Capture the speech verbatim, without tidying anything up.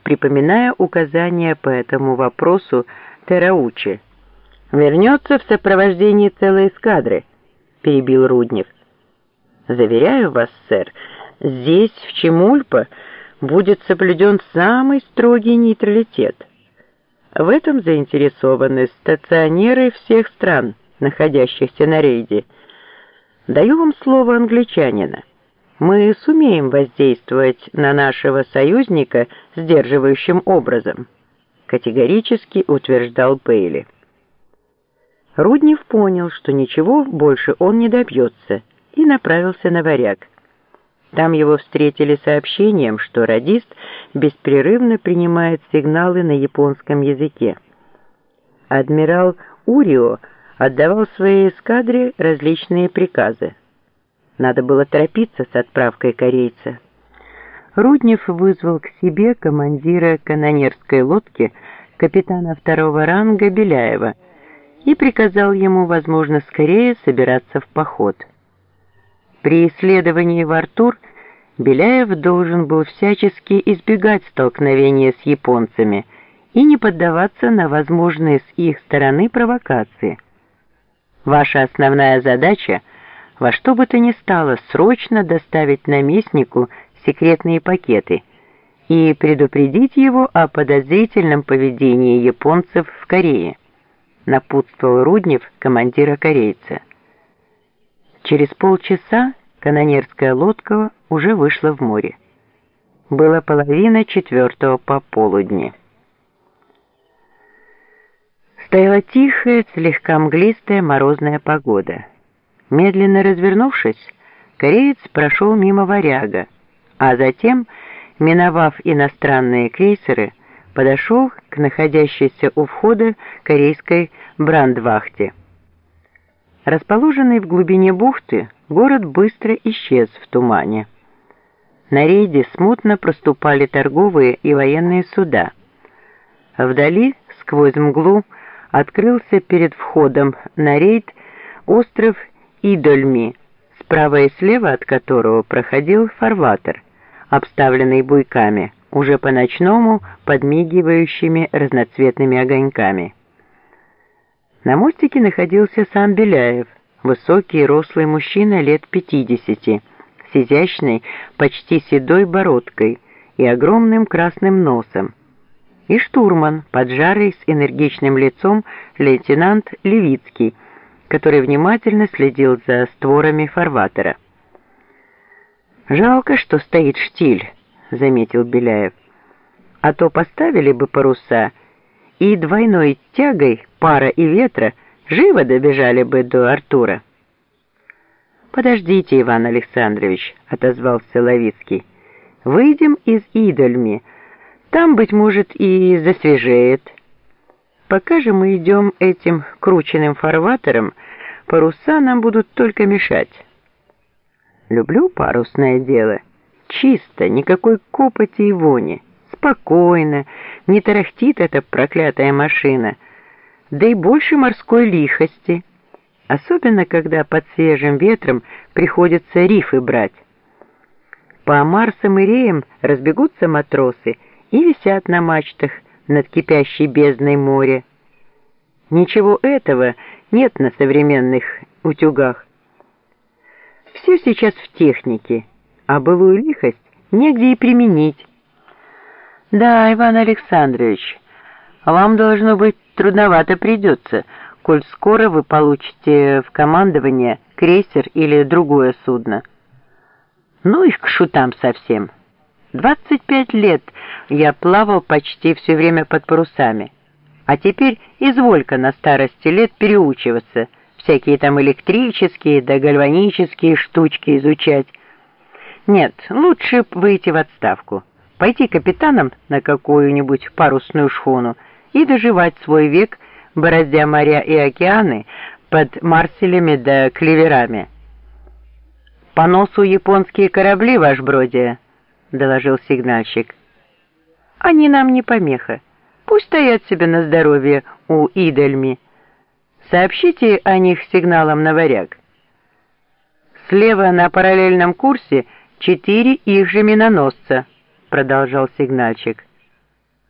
припоминая указания по этому вопросу Тераучи. «Вернется в сопровождении целой эскадры», — перебил Руднев. «Заверяю вас, сэр, здесь, в Чемульпо, будет соблюден самый строгий нейтралитет. В этом заинтересованы стационеры всех стран, находящихся на рейде. Даю вам слово англичанина. Мы сумеем воздействовать на нашего союзника сдерживающим образом», — категорически утверждал Бейли. Руднев понял, что ничего больше он не добьется, и направился на Варяг. Там его встретили сообщением, что радист беспрерывно принимает сигналы на японском языке. Адмирал Урио отдавал своей эскадре различные приказы. Надо было торопиться с отправкой корейца. Руднев вызвал к себе командира канонерской лодки, капитана второго ранга Беляева, и приказал ему, возможно, скорее собираться в поход. При исследовании в Артур Беляев должен был всячески избегать столкновения с японцами и не поддаваться на возможные с их стороны провокации. Ваша основная задача — во что бы то ни стало срочно доставить наместнику секретные пакеты и предупредить его о подозрительном поведении японцев в Корее, напутствовал Руднев командира корейца. Через полчаса канонерская лодка уже вышла в море. Было половина четвертого пополудни. Стояла тихая, слегка мглистая морозная погода. Медленно развернувшись, кореец прошел мимо Варяга, а затем, миновав иностранные крейсеры, подошел к находящейся у входа корейской брандвахте. Расположенный в глубине бухты, город быстро исчез в тумане. На рейде смутно проступали торговые и военные суда. Вдали, сквозь мглу, открылся перед входом на рейд остров Идольми, справа и слева от которого проходил фарватер, обставленный буйками, уже по-ночному подмигивающими разноцветными огоньками. На мостике находился сам Беляев, высокий и рослый мужчина лет пятидесяти, с изящной, почти седой бородкой и огромным красным носом, и штурман, поджарый с энергичным лицом лейтенант Левицкий, который внимательно следил за створами фарватера. «Жалко, что стоит штиль», — заметил Беляев. «А то поставили бы паруса, и двойной тягой пара и ветра живо добежали бы до Артура». «Подождите, Иван Александрович», — отозвался Левицкий. «Выйдем из Идольми, там, быть может, и засвежеет. Пока же мы идем этим крученным фарватером, паруса нам будут только мешать». «Люблю парусное дело. Чисто, никакой копоти и вони. Спокойно, не тарахтит эта проклятая машина. Да и больше морской лихости. Особенно, когда под свежим ветром приходится рифы брать. По Марсам и реям разбегутся матросы и висят на мачтах над кипящей бездной моря. Ничего этого нет на современных утюгах. Все сейчас в технике, а былую лихость негде и применить. Да, Иван Александрович, вам, должно быть, трудновато придется, коль скоро вы получите в командование крейсер или другое судно. Ну их к шутам совсем. Двадцать пять лет я плавал почти все время под парусами, а теперь изволь-ка на старости лет переучиваться, всякие там электрические да гальванические штучки изучать. Нет, лучше выйти в отставку, пойти капитаном на какую-нибудь парусную шхуну и доживать свой век, бороздя моря и океаны под марселями да клеверами. «По носу японские корабли, ваш бродия», — доложил сигнальщик. «Они нам не помеха. Пусть стоят себе на здоровье у Идольми. Сообщите о них сигналом на Варяг. Слева на параллельном курсе четыре их же миноносца», — продолжал сигнальщик.